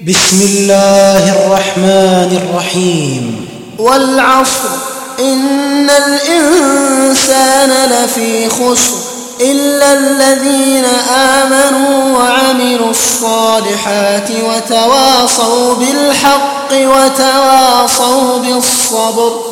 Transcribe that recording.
بسم الله الرحمن الرحيم. والعصر إن الإنسان لفي خسر إلا الذين آمنوا وعملوا الصالحات وتواصوا بالحق وتواصوا بالصبر.